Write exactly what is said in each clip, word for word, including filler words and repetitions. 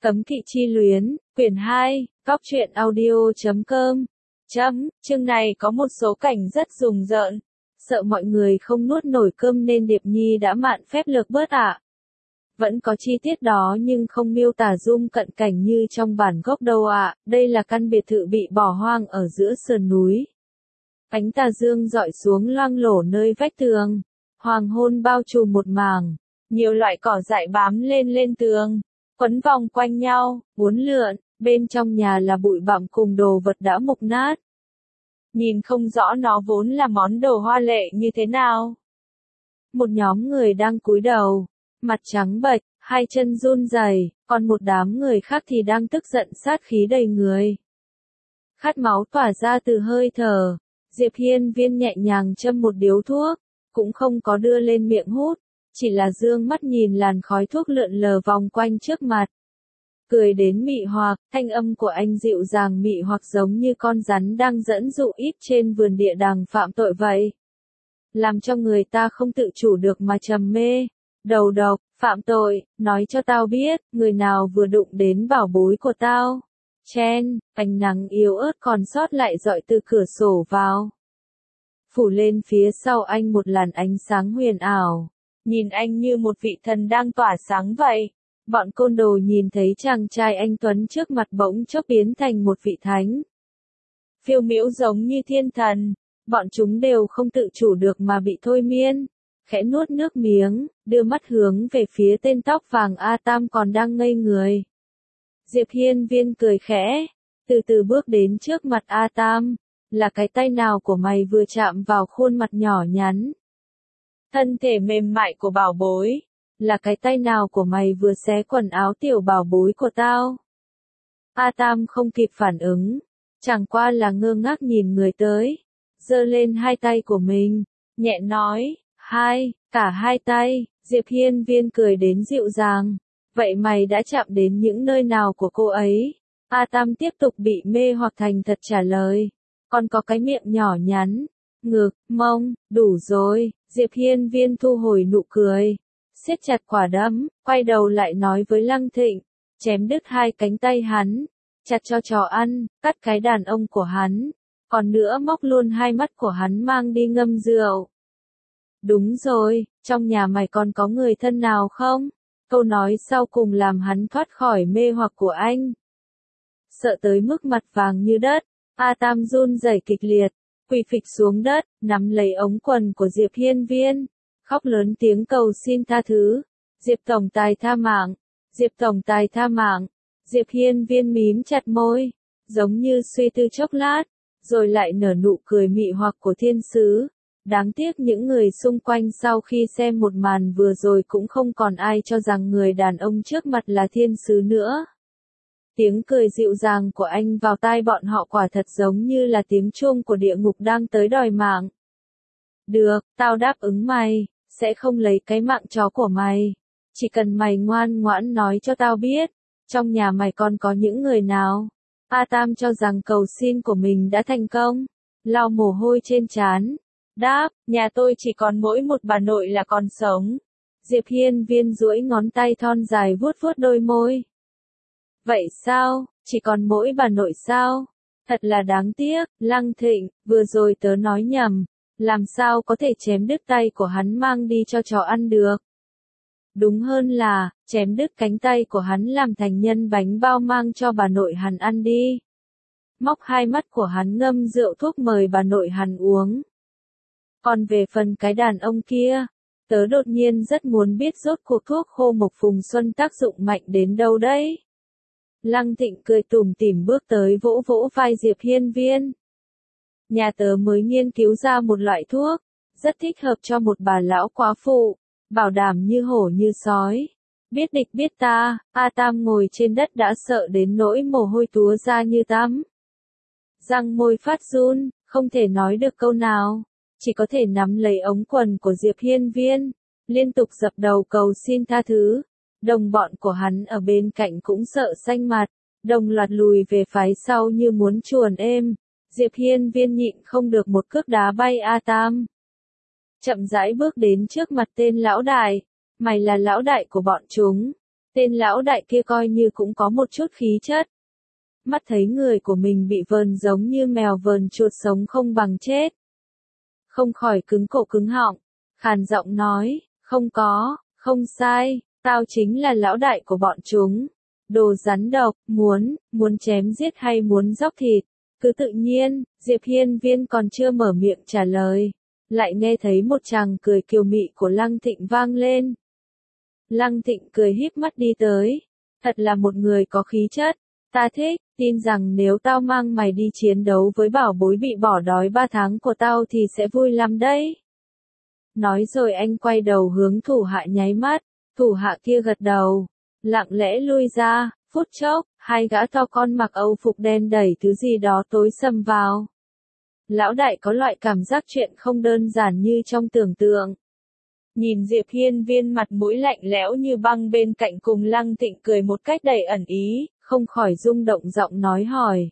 Cấm kỵ chi luyến, quyển hai, góc truyện audio chấm com. Chấm, chương này có một số cảnh rất rùng rợn. Sợ mọi người không nuốt nổi cơm nên Điệp Nhi đã mạn phép lược bớt ạ. Vẫn có chi tiết đó nhưng không miêu tả zoom cận cảnh như trong bản gốc đâu ạ. Đây là căn biệt thự bị bỏ hoang ở giữa sườn núi. Ánh tà dương rọi xuống loang lổ nơi vách tường. Hoàng hôn bao trùm một mảng. Nhiều loại cỏ dại bám lên lên tường, quấn vòng quanh nhau, uốn lượn. Bên trong nhà là bụi bặm cùng đồ vật đã mục nát. Nhìn không rõ nó vốn là món đồ hoa lệ như thế nào. Một nhóm người đang cúi đầu, mặt trắng bệch, hai chân run rẩy, còn một đám người khác thì đang tức giận sát khí đầy người. Khát máu tỏa ra từ hơi thở, Diệp Hiên Viên nhẹ nhàng châm một điếu thuốc, cũng không có đưa lên miệng hút, chỉ là dương mắt nhìn làn khói thuốc lượn lờ vòng quanh trước mặt. Cười đến mị hoặc, thanh âm của anh dịu dàng mị hoặc giống như con rắn đang dẫn dụ íp trên vườn địa đàng phạm tội vậy. Làm cho người ta không tự chủ được mà trầm mê. Đầu độc, phạm tội, nói cho tao biết, người nào vừa đụng đến bảo bối của tao. Chen, ánh nắng yếu ớt còn sót lại dọi từ cửa sổ vào. Phủ lên phía sau anh một làn ánh sáng huyền ảo. Nhìn anh như một vị thần đang tỏa sáng vậy. Bọn côn đồ nhìn thấy chàng trai anh tuấn trước mặt bỗng chốc biến thành một vị thánh. Phiêu miễu giống như thiên thần, bọn chúng đều không tự chủ được mà bị thôi miên. Khẽ nuốt nước miếng, đưa mắt hướng về phía tên tóc vàng A Tam còn đang ngây người. Diệp Hiên Viên cười khẽ, từ từ bước đến trước mặt A Tam, là cái tay nào của mày vừa chạm vào khuôn mặt nhỏ nhắn. Thân thể mềm mại của bảo bối. Là cái tay nào của mày vừa xé quần áo tiểu bảo bối của tao? A Tam không kịp phản ứng, chẳng qua là ngơ ngác nhìn người tới, giơ lên hai tay của mình, nhẹ nói, hai, cả hai tay. Diệp Hiên Viên cười đến dịu dàng, vậy mày đã chạm đến những nơi nào của cô ấy? A Tam tiếp tục bị mê hoặc thành thật trả lời, còn có cái miệng nhỏ nhắn, ngực, mông, đủ rồi. Diệp Hiên Viên thu hồi nụ cười. Siết chặt quả đấm, quay đầu lại nói với Lăng Thịnh, chém đứt hai cánh tay hắn, chặt cho chó ăn, cắt cái đàn ông của hắn, còn nữa móc luôn hai mắt của hắn mang đi ngâm rượu. Đúng rồi, trong nhà mày còn có người thân nào không? Câu nói sau cùng làm hắn thoát khỏi mê hoặc của anh. Sợ tới mức mặt vàng như đất, A Tam run rẩy kịch liệt, quỳ phịch xuống đất, nắm lấy ống quần của Diệp Hiên Viên. Khóc lớn tiếng cầu xin tha thứ. Diệp Tổng Tài tha mạng. Diệp Tổng Tài tha mạng. Diệp Hiên Viên mím chặt môi, giống như suy tư chốc lát, rồi lại nở nụ cười mị hoặc của thiên sứ. Đáng tiếc những người xung quanh sau khi xem một màn vừa rồi cũng không còn ai cho rằng người đàn ông trước mặt là thiên sứ nữa. Tiếng cười dịu dàng của anh vào tai bọn họ quả thật giống như là tiếng chuông của địa ngục đang tới đòi mạng. Được, tao đáp ứng mày. Sẽ không lấy cái mạng chó của mày. Chỉ cần mày ngoan ngoãn nói cho tao biết, trong nhà mày còn có những người nào? A Tam cho rằng cầu xin của mình đã thành công, lau mồ hôi trên trán. Đáp, nhà tôi chỉ còn mỗi một bà nội là còn sống. Diệp Hiên Viên duỗi ngón tay thon dài vuốt vuốt đôi môi. Vậy sao, chỉ còn mỗi bà nội sao? Thật là đáng tiếc, Lăng Thịnh, vừa rồi tớ nói nhầm. Làm sao có thể chém đứt tay của hắn mang đi cho chó ăn được? Đúng hơn là, chém đứt cánh tay của hắn làm thành nhân bánh bao mang cho bà nội hắn ăn đi. Móc hai mắt của hắn ngâm rượu thuốc mời bà nội hắn uống. Còn về phần cái đàn ông kia, tớ đột nhiên rất muốn biết rốt cuộc thuốc khô mộc phùng xuân tác dụng mạnh đến đâu đấy. Lăng Thịnh cười tủm tỉm bước tới vỗ vỗ vai Diệp Hiên Viên. Nhà tớ mới nghiên cứu ra một loại thuốc, rất thích hợp cho một bà lão quá phụ, bảo đảm như hổ như sói. Biết địch biết ta, A Tam ngồi trên đất đã sợ đến nỗi mồ hôi túa ra như tắm. Răng môi phát run, không thể nói được câu nào, chỉ có thể nắm lấy ống quần của Diệp Hiên Viên, liên tục dập đầu cầu xin tha thứ. Đồng bọn của hắn ở bên cạnh cũng sợ xanh mặt, đồng loạt lùi về phái sau như muốn chuồn êm. Diệp Hiên Viên nhịn không được một cước đá bay A Tam. Chậm rãi bước đến trước mặt tên lão đại. Mày là lão đại của bọn chúng. Tên lão đại kia coi như cũng có một chút khí chất. Mắt thấy người của mình bị vờn giống như mèo vờn chuột sống không bằng chết. Không khỏi cứng cổ cứng họng, khàn giọng nói, không có, không sai, tao chính là lão đại của bọn chúng. Đồ rắn độc, muốn, muốn chém giết hay muốn dóc thịt, cứ tự nhiên. Diệp Hiên Viên còn chưa mở miệng trả lời, lại nghe thấy một tràng cười kiều mị của Lăng Thịnh vang lên. Lăng Thịnh cười híp mắt đi tới, thật là một người có khí chất, ta thích, tin rằng nếu tao mang mày đi chiến đấu với bảo bối bị bỏ đói ba tháng của tao thì sẽ vui lắm đấy. Nói rồi anh quay đầu hướng thủ hạ nháy mắt, thủ hạ kia gật đầu, lặng lẽ lui ra, phút chốc, hai gã to con mặc âu phục đen đẩy thứ gì đó tối sầm vào. Lão đại có loại cảm giác chuyện không đơn giản như trong tưởng tượng. Nhìn Diệp Hiên Viên mặt mũi lạnh lẽo như băng bên cạnh cùng Lăng Thịnh cười một cách đầy ẩn ý, không khỏi rung động giọng nói hỏi.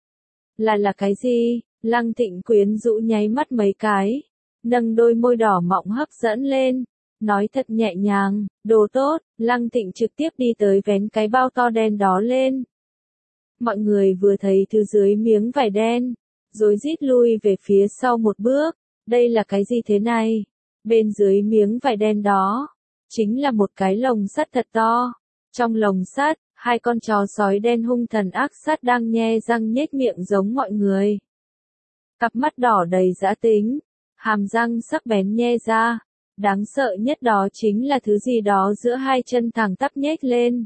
Là là cái gì? Lăng Thịnh quyến rũ nháy mắt mấy cái, nâng đôi môi đỏ mọng hấp dẫn lên, nói thật nhẹ nhàng, đồ tốt. Lăng Thịnh trực tiếp đi tới vén cái bao to đen đó lên. Mọi người vừa thấy thứ dưới miếng vải đen, rồi rít lui về phía sau một bước, đây là cái gì thế này? Bên dưới miếng vải đen đó, chính là một cái lồng sắt thật to. Trong lồng sắt, hai con chó sói đen hung thần ác sát đang nhe răng nhếch miệng giống mọi người. Cặp mắt đỏ đầy dã tính, hàm răng sắc bén nhe ra. Đáng sợ nhất đó chính là thứ gì đó giữa hai chân thẳng tắp nhếch lên.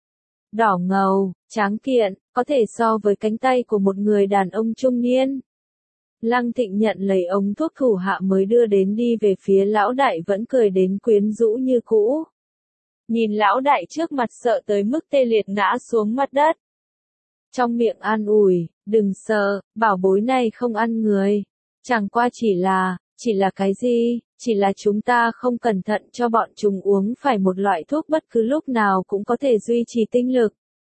Đỏ ngầu, tráng kiện, có thể so với cánh tay của một người đàn ông trung niên. Lăng Thịnh nhận lấy ống thuốc thủ hạ mới đưa đến đi về phía lão đại vẫn cười đến quyến rũ như cũ. Nhìn lão đại trước mặt sợ tới mức tê liệt ngã xuống mặt đất. Trong miệng an ủi, đừng sợ, bảo bối này không ăn người. Chẳng qua chỉ là, chỉ là cái gì, chỉ là chúng ta không cẩn thận cho bọn chúng uống phải một loại thuốc bất cứ lúc nào cũng có thể duy trì tinh lực.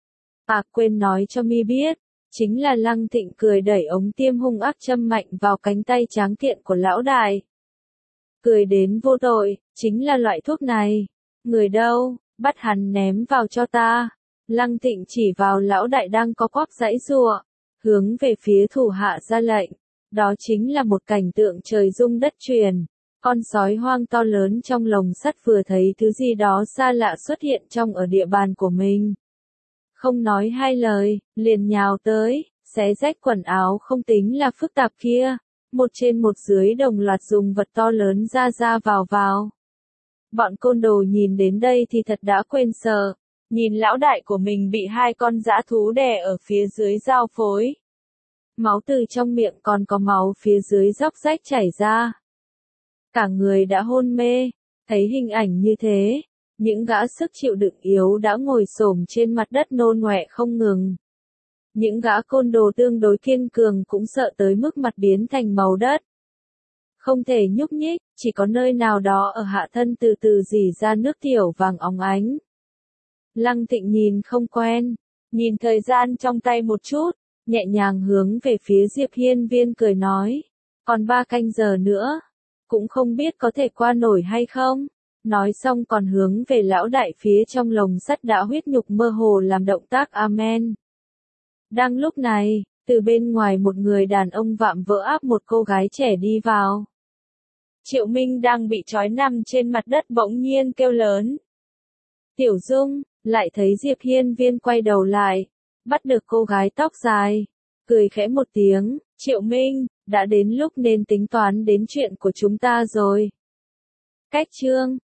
À quên nói cho mi biết. Chính là Lăng Thịnh cười đẩy ống tiêm hung ác châm mạnh vào cánh tay tráng kiện của lão đại. Cười đến vô tội, chính là loại thuốc này. Người đâu, bắt hắn ném vào cho ta. Lăng Thịnh chỉ vào lão đại đang có quắp giãy giụa, hướng về phía thủ hạ ra lệnh. Đó chính là một cảnh tượng trời rung đất chuyển. Con sói hoang to lớn trong lồng sắt vừa thấy thứ gì đó xa lạ xuất hiện trong ở địa bàn của mình. Không nói hai lời, liền nhào tới, xé rách quần áo không tính là phức tạp kia. Một trên một dưới đồng loạt dùng vật to lớn ra ra vào vào. Bọn côn đồ nhìn đến đây thì thật đã quên sợ. Nhìn lão đại của mình bị hai con dã thú đè ở phía dưới giao phối. Máu từ trong miệng còn có máu phía dưới róc rách chảy ra. Cả người đã hôn mê, thấy hình ảnh như thế. Những gã sức chịu đựng yếu đã ngồi xổm trên mặt đất nôn ngoẹ không ngừng. Những gã côn đồ tương đối kiên cường cũng sợ tới mức mặt biến thành màu đất. Không thể nhúc nhích, chỉ có nơi nào đó ở hạ thân từ từ rỉ ra nước tiểu vàng óng ánh. Lăng Thịnh nhìn không quen, nhìn thời gian trong tay một chút, nhẹ nhàng hướng về phía Diệp Hiên Viên cười nói. Còn ba canh giờ nữa, cũng không biết có thể qua nổi hay không. Nói xong còn hướng về lão đại phía trong lồng sắt đã huyết nhục mơ hồ làm động tác amen. Đang lúc này, từ bên ngoài một người đàn ông vạm vỡ áp một cô gái trẻ đi vào. Triệu Minh đang bị trói nằm trên mặt đất bỗng nhiên kêu lớn. Tiểu Dung, lại thấy Diệp Hiên Viên quay đầu lại, bắt được cô gái tóc dài, cười khẽ một tiếng, Triệu Minh, đã đến lúc nên tính toán đến chuyện của chúng ta rồi. Cách chương